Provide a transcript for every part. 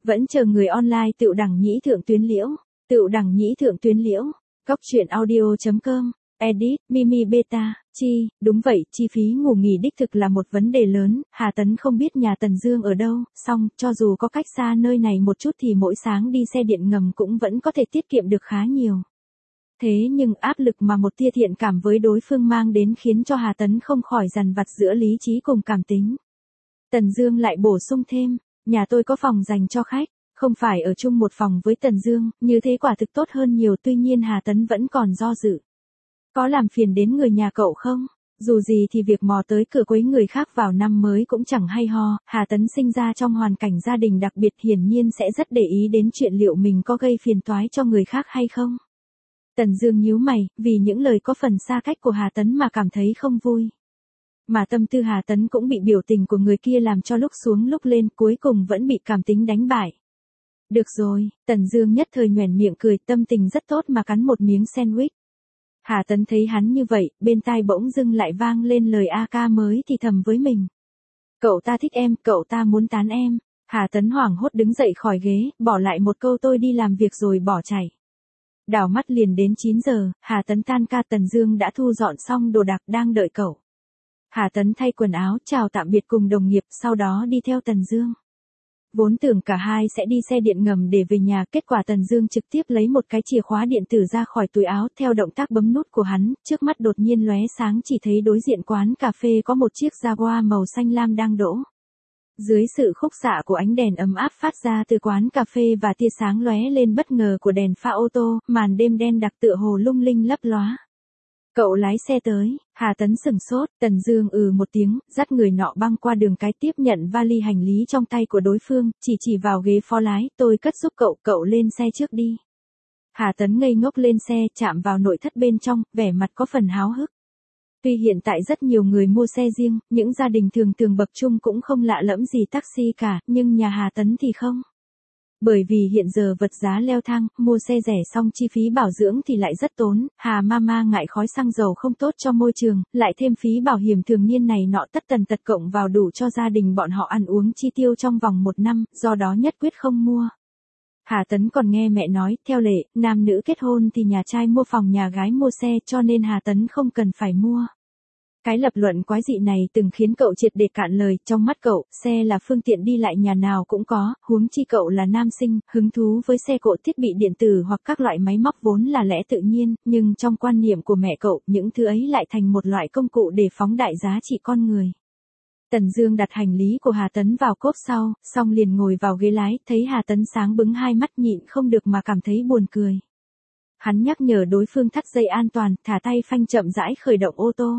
Vẫn chờ người online Tựu Đẳng Nhĩ Thượng Tuyến Liễu. Tựu Đẳng Nhĩ Thượng Tuyến Liễu. Góc truyện audio.com. Edit, Mimi Beta, Chi, đúng vậy, chi phí ngủ nghỉ đích thực là một vấn đề lớn, Hà Tấn không biết nhà Tần Dương ở đâu, song, cho dù có cách xa nơi này một chút thì mỗi sáng đi xe điện ngầm cũng vẫn có thể tiết kiệm được khá nhiều. Thế nhưng áp lực mà một tia thiện cảm với đối phương mang đến khiến cho Hà Tấn không khỏi dằn vặt giữa lý trí cùng cảm tính. Tần Dương lại bổ sung thêm, nhà tôi có phòng dành cho khách, không phải ở chung một phòng với Tần Dương, như thế quả thực tốt hơn nhiều, tuy nhiên Hà Tấn vẫn còn do dự. Có làm phiền đến người nhà cậu không? Dù gì thì việc mò tới cửa quấy người khác vào năm mới cũng chẳng hay ho, Hà Tấn sinh ra trong hoàn cảnh gia đình đặc biệt hiển nhiên sẽ rất để ý đến chuyện liệu mình có gây phiền toái cho người khác hay không. Tần Dương nhíu mày, vì những lời có phần xa cách của Hà Tấn mà cảm thấy không vui. Mà tâm tư Hà Tấn cũng bị biểu tình của người kia làm cho lúc xuống lúc lên, cuối cùng vẫn bị cảm tính đánh bại. Được rồi, Tần Dương nhất thời nhoẻn miệng cười, tâm tình rất tốt mà cắn một miếng sandwich. Hà Tấn thấy hắn như vậy, bên tai bỗng dưng lại vang lên lời a ca mới thì thầm với mình. Cậu ta thích em, cậu ta muốn tán em. Hà Tấn hoảng hốt đứng dậy khỏi ghế, bỏ lại một câu tôi đi làm việc rồi bỏ chạy. Đảo mắt liền đến 9 giờ, Hà Tấn tan ca, Tần Dương đã thu dọn xong đồ đạc đang đợi cậu. Hà Tấn thay quần áo, chào tạm biệt cùng đồng nghiệp, sau đó đi theo Tần Dương. Vốn tưởng cả hai sẽ đi xe điện ngầm để về nhà, kết quả Tần Dương trực tiếp lấy một cái chìa khóa điện tử ra khỏi túi áo, theo động tác bấm nút của hắn, trước mắt đột nhiên lóe sáng, chỉ thấy đối diện quán cà phê có một chiếc Jaguar màu xanh lam đang đỗ. Dưới sự khúc xạ của ánh đèn ấm áp phát ra từ quán cà phê và tia sáng lóe lên bất ngờ của đèn pha ô tô, màn đêm đen đặc tựa hồ lung linh lấp lóa. Cậu lái xe tới, Hà Tấn sửng sốt, Tần Dương một tiếng, dắt người nọ băng qua đường cái, tiếp nhận vali hành lý trong tay của đối phương, chỉ vào ghế phó lái, tôi cất giúp cậu, cậu lên xe trước đi. Hà Tấn ngây ngốc lên xe, chạm vào nội thất bên trong, vẻ mặt có phần háo hức. Tuy hiện tại rất nhiều người mua xe riêng, những gia đình thường bậc trung cũng không lạ lẫm gì taxi cả, nhưng nhà Hà Tấn thì không. Bởi vì hiện giờ vật giá leo thang, mua xe rẻ xong chi phí bảo dưỡng thì lại rất tốn, Hà Mama ngại khói xăng dầu không tốt cho môi trường, lại thêm phí bảo hiểm thường niên này nọ tất tần tật cộng vào đủ cho gia đình bọn họ ăn uống chi tiêu trong vòng 1 năm, do đó nhất quyết không mua. Hà Tấn còn nghe mẹ nói, theo lệ, nam nữ kết hôn thì nhà trai mua phòng nhà gái mua xe, cho nên Hà Tấn không cần phải mua. Cái lập luận quái dị này từng khiến cậu triệt để cạn lời, trong mắt cậu, xe là phương tiện đi lại nhà nào cũng có, huống chi cậu là nam sinh, hứng thú với xe cộ, thiết bị điện tử hoặc các loại máy móc vốn là lẽ tự nhiên, nhưng trong quan niệm của mẹ cậu, những thứ ấy lại thành một loại công cụ để phóng đại giá trị con người. Tần Dương đặt hành lý của Hà Tấn vào cốp sau, xong liền ngồi vào ghế lái, thấy Hà Tấn sáng bừng hai mắt nhịn không được mà cảm thấy buồn cười. Hắn nhắc nhở đối phương thắt dây an toàn, thả tay phanh chậm rãi khởi động ô tô.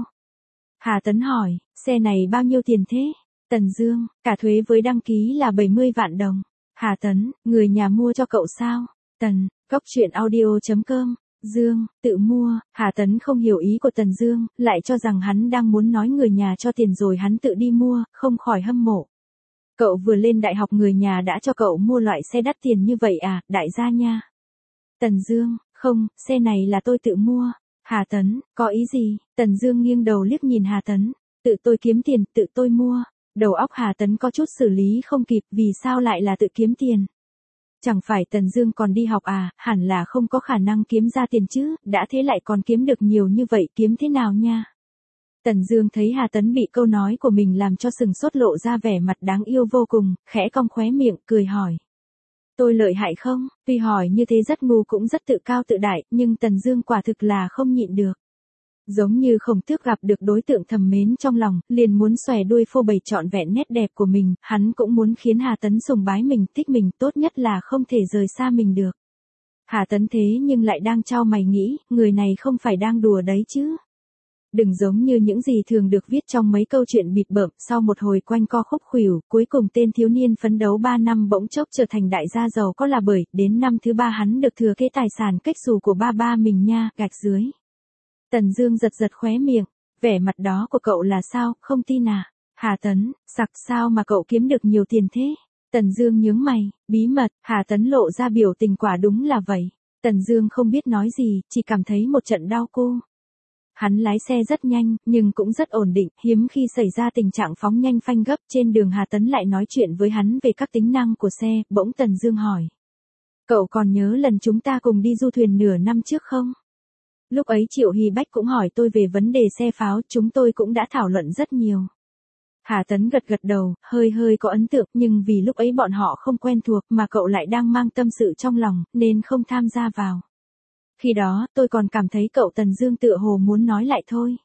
Hà Tấn hỏi, xe này bao nhiêu tiền thế? Tần Dương, cả thuế với đăng ký là 70 vạn đồng. Hà Tấn, người nhà mua cho cậu sao? Tần, góc truyện audio.com. Dương, tự mua. Hà Tấn không hiểu ý của Tần Dương, lại cho rằng hắn đang muốn nói người nhà cho tiền rồi hắn tự đi mua, không khỏi hâm mộ. Cậu vừa lên đại học người nhà đã cho cậu mua loại xe đắt tiền như vậy à, đại gia nha. Tần Dương, không, xe này là tôi tự mua. Hà Tấn, có ý gì? Tần Dương nghiêng đầu liếc nhìn Hà Tấn, tự tôi kiếm tiền, tự tôi mua. Đầu óc Hà Tấn có chút xử lý không kịp, vì sao lại là tự kiếm tiền? Chẳng phải Tần Dương còn đi học à, hẳn là không có khả năng kiếm ra tiền chứ, đã thế lại còn kiếm được nhiều như vậy, kiếm thế nào nha? Tần Dương thấy Hà Tấn bị câu nói của mình làm cho sừng sốt, lộ ra vẻ mặt đáng yêu vô cùng, khẽ cong khóe miệng, cười hỏi. Tôi lợi hại không? Tuy hỏi như thế rất ngu cũng rất tự cao tự đại, nhưng Tần Dương quả thực là không nhịn được. Giống như Khổng Tước gặp được đối tượng thầm mến trong lòng, liền muốn xòe đuôi phô bày trọn vẹn nét đẹp của mình, hắn cũng muốn khiến Hà Tấn sùng bái mình, thích mình, tốt nhất là không thể rời xa mình được. Hà Tấn thế nhưng lại đang chau mày nghĩ, người này không phải đang đùa đấy chứ. Đừng giống như những gì thường được viết trong mấy câu chuyện bịp bợm, sau một hồi quanh co khúc khuỷu, cuối cùng tên thiếu niên phấn đấu 3 năm bỗng chốc trở thành đại gia giàu có, là bởi, đến năm thứ 3 hắn được thừa kế tài sản cách xù của ba mình nha, gạch dưới. Tần Dương giật khóe miệng, vẻ mặt đó của cậu là sao, không tin à? Hà Tấn, sặc sao mà cậu kiếm được nhiều tiền thế? Tần Dương nhướng mày, bí mật. Hà Tấn lộ ra biểu tình quả đúng là vậy. Tần Dương không biết nói gì, chỉ cảm thấy một trận đau cô. Hắn lái xe rất nhanh, nhưng cũng rất ổn định, hiếm khi xảy ra tình trạng phóng nhanh phanh gấp. Trên đường Hà Tấn lại nói chuyện với hắn về các tính năng của xe, bỗng Tần Dương hỏi. Cậu còn nhớ lần chúng ta cùng đi du thuyền nửa năm trước không? Lúc ấy Triệu Hy Bách cũng hỏi tôi về vấn đề xe pháo, chúng tôi cũng đã thảo luận rất nhiều. Hà Tấn gật gật đầu, hơi có ấn tượng, nhưng vì lúc ấy bọn họ không quen thuộc mà cậu lại đang mang tâm sự trong lòng, nên không tham gia vào. Khi đó, tôi còn cảm thấy cậu Tần Dương tựa hồ muốn nói lại thôi.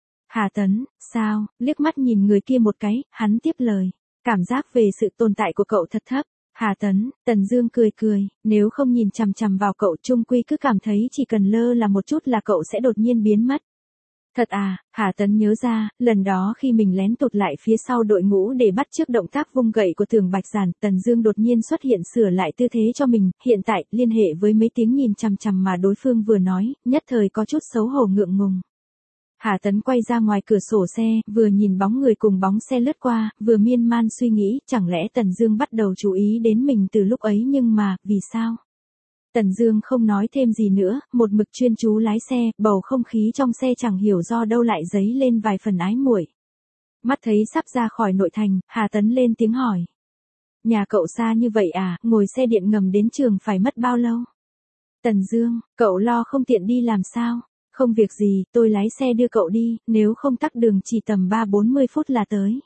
Hà Tấn, sao, liếc mắt nhìn người kia một cái, hắn tiếp lời. Cảm giác về sự tồn tại của cậu thật thấp. Hà Tấn, Tần Dương cười, nếu không nhìn chằm chằm vào cậu chung quy cứ cảm thấy chỉ cần lơ là một chút là cậu sẽ đột nhiên biến mất. Thật à, Hà Tấn nhớ ra, lần đó khi mình lén tụt lại phía sau đội ngũ để bắt chước động tác vung gậy của Thường Bạch Giản, Tần Dương đột nhiên xuất hiện sửa lại tư thế cho mình, hiện tại, liên hệ với mấy tiếng nhìn chằm chằm mà đối phương vừa nói, nhất thời có chút xấu hổ ngượng ngùng. Hà Tấn quay ra ngoài cửa sổ xe, vừa nhìn bóng người cùng bóng xe lướt qua, vừa miên man suy nghĩ, chẳng lẽ Tần Dương bắt đầu chú ý đến mình từ lúc ấy nhưng mà, vì sao? Tần Dương không nói thêm gì nữa, một mực chuyên chú lái xe, bầu không khí trong xe chẳng hiểu do đâu lại dấy lên vài phần ái muội. Mắt thấy sắp ra khỏi nội thành, Hà Tấn lên tiếng hỏi. Nhà cậu xa như vậy à, ngồi xe điện ngầm đến trường phải mất bao lâu? Tần Dương, cậu lo không tiện đi làm sao? Không việc gì, tôi lái xe đưa cậu đi, nếu không tắc đường chỉ tầm 3-40 phút là tới.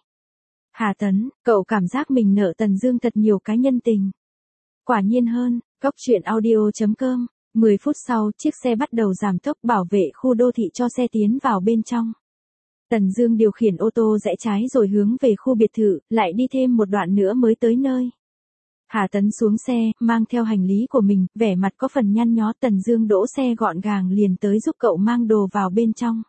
Hà Tấn, cậu cảm giác mình nợ Tần Dương thật nhiều cái nhân tình. Quả nhiên hơn, goctruyện.audio.com, 10 phút sau, chiếc xe bắt đầu giảm tốc bảo vệ khu đô thị cho xe tiến vào bên trong. Tần Dương điều khiển ô tô rẽ trái rồi hướng về khu biệt thự, lại đi thêm một đoạn nữa mới tới nơi. Hà Tấn xuống xe, mang theo hành lý của mình, vẻ mặt có phần nhăn nhó. Tần Dương đỗ xe gọn gàng liền tới giúp cậu mang đồ vào bên trong.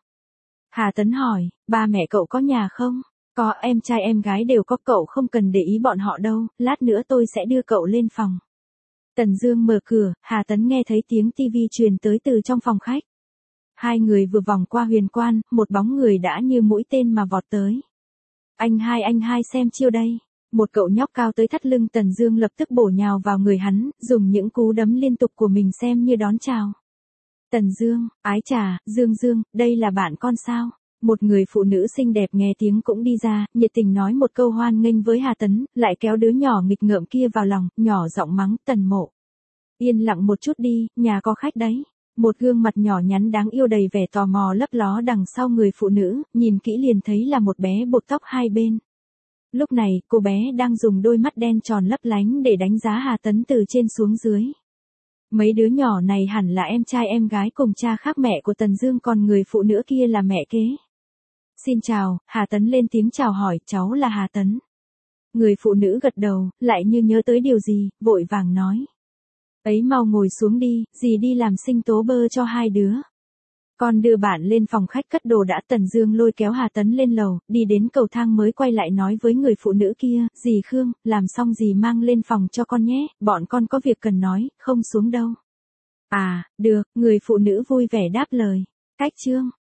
Hà Tấn hỏi, ba mẹ cậu có nhà không? Có, em trai em gái đều có, cậu không cần để ý bọn họ đâu, lát nữa tôi sẽ đưa cậu lên phòng. Tần Dương mở cửa, Hà Tấn nghe thấy tiếng tivi truyền tới từ trong phòng khách. Hai người vừa vòng qua huyền quan, một bóng người đã như mũi tên mà vọt tới. Anh hai xem chiêu đây. Một cậu nhóc cao tới thắt lưng Tần Dương lập tức bổ nhào vào người hắn, dùng những cú đấm liên tục của mình xem như đón chào. Tần Dương, ái chà, Dương, đây là bạn con sao? Một người phụ nữ xinh đẹp nghe tiếng cũng đi ra, nhiệt tình nói một câu hoan nghênh với Hà Tấn, lại kéo đứa nhỏ nghịch ngợm kia vào lòng, nhỏ giọng mắng, Tần Mộ. Yên lặng một chút đi, nhà có khách đấy. Một gương mặt nhỏ nhắn đáng yêu đầy vẻ tò mò lấp ló đằng sau người phụ nữ, nhìn kỹ liền thấy là một bé buộc tóc hai bên. Lúc này, cô bé đang dùng đôi mắt đen tròn lấp lánh để đánh giá Hà Tấn từ trên xuống dưới. Mấy đứa nhỏ này hẳn là em trai em gái cùng cha khác mẹ của Tần Dương, còn người phụ nữ kia là mẹ kế. Xin chào, Hà Tấn lên tiếng chào hỏi, cháu là Hà Tấn. Người phụ nữ gật đầu, lại như nhớ tới điều gì, vội vàng nói. Ấy mau ngồi xuống đi, dì đi làm sinh tố bơ cho hai đứa. Con đưa bạn lên phòng khách cất đồ đã. Tần Dương lôi kéo Hà Tấn lên lầu, đi đến cầu thang mới quay lại nói với người phụ nữ kia, dì Khương, làm xong dì mang lên phòng cho con nhé, bọn con có việc cần nói, không xuống đâu. À, được, người phụ nữ vui vẻ đáp lời. Cách chương.